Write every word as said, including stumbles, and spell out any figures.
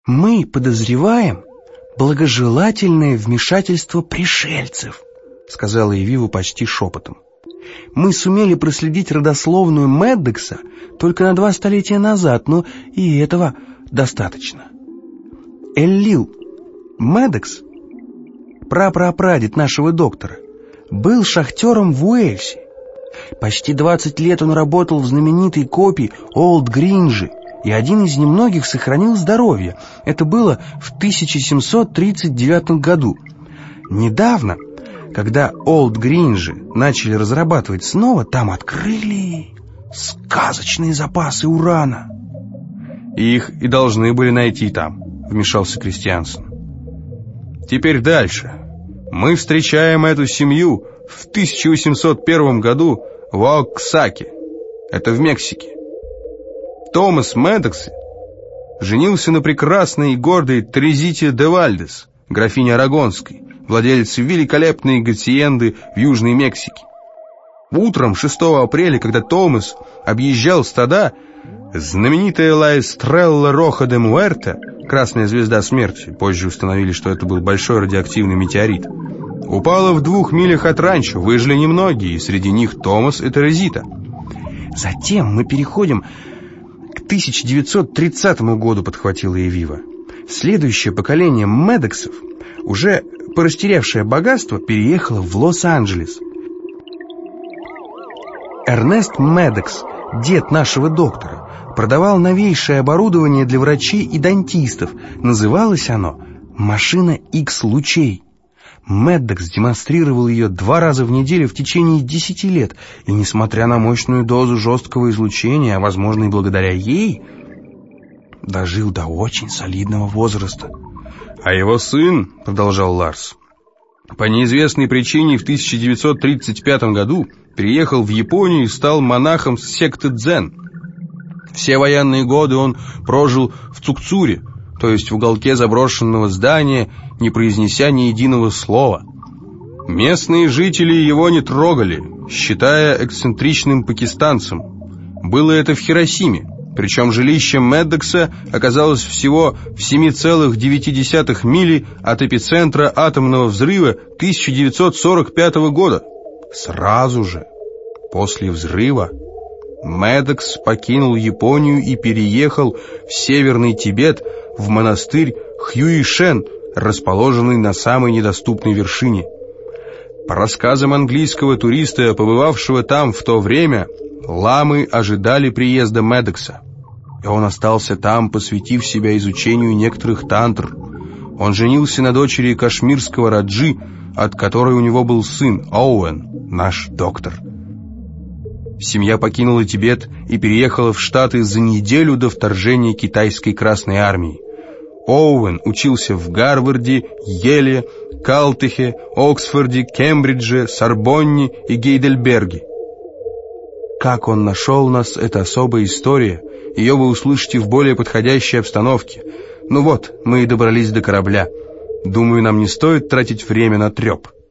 Мы подозреваем благожелательное вмешательство пришельцев, сказала Эвива почти шепотом. Мы сумели проследить родословную Меддокса только на два столетия назад, но и этого достаточно. Эллил Меддокс, прапрапрадед нашего доктора, был шахтером в Уэльсе. Почти двадцать лет он работал в знаменитой копи Олд Гринджи, и один из немногих сохранил здоровье. Это было в тысяча семьсот тридцать девятом году. Недавно, когда Олд Гринджи начали разрабатывать снова, там открыли сказочные запасы урана. Их и должны были найти там, вмешался Кристиансен. Теперь дальше. Мы встречаем эту семью в тысяча восемьсот первом году в Оаксаке. Это в Мексике. Томас Меддокс женился на прекрасной и гордой Терезите де Вальдес, графине Арагонской, владелице великолепной гациенды в Южной Мексике. Утром шестого апреля, когда Томас объезжал стада, знаменитая Ла Эстрелла Роха де Муэрте, красная звезда смерти, позже установили, что это был большой радиоактивный метеорит, упала в двух милях от ранчо. Выжили немногие, и среди них Томас и Терезита. Затем мы переходим к тысяча девятьсот тридцатому году, подхватила Эвива. Следующее поколение Меддоксов, уже порастерявшее богатство, переехало в Лос-Анджелес. Эрнест Меддокс, дед нашего доктора, продавал новейшее оборудование для врачей и дантистов. Называлось оно «Машина Икс-лучей». Меддокс демонстрировал ее два раза в неделю в течение десяти лет, и, несмотря на мощную дозу жесткого излучения, а, возможно, и благодаря ей, дожил до очень солидного возраста. А его сын, продолжал Ларс, по неизвестной причине в тысяча девятьсот тридцать пятом году переехал в Японию и стал монахом секты дзен. Все военные годы он прожил в Цукцуре, то есть в уголке заброшенного здания, не произнеся ни единого слова. Местные жители его не трогали, считая эксцентричным пакистанцем. Было это в Хиросиме, причем жилище Меддокса оказалось всего в семи целых девяти десятых мили от эпицентра атомного взрыва тысяча девятьсот сорок пятого года. Сразу же после взрыва Меддокс покинул Японию и переехал в Северный Тибет, в монастырь Хьюишен, расположенный на самой недоступной вершине. По рассказам английского туриста, побывавшего там в то время, ламы ожидали приезда Меддокса, и он остался там, посвятив себя изучению некоторых тантр. Он женился на дочери кашмирского раджи, от которой у него был сын Оуэн, наш доктор. Семья покинула Тибет и переехала в Штаты за неделю до вторжения китайской Красной Армии. Оуэн учился в Гарварде, Йеле, Калтехе, Оксфорде, Кембридже, Сорбонне и Гейдельберге. Как он нашел нас, это особая история. Ее вы услышите в более подходящей обстановке. Ну вот, мы и добрались до корабля. Думаю, нам не стоит тратить время на треп.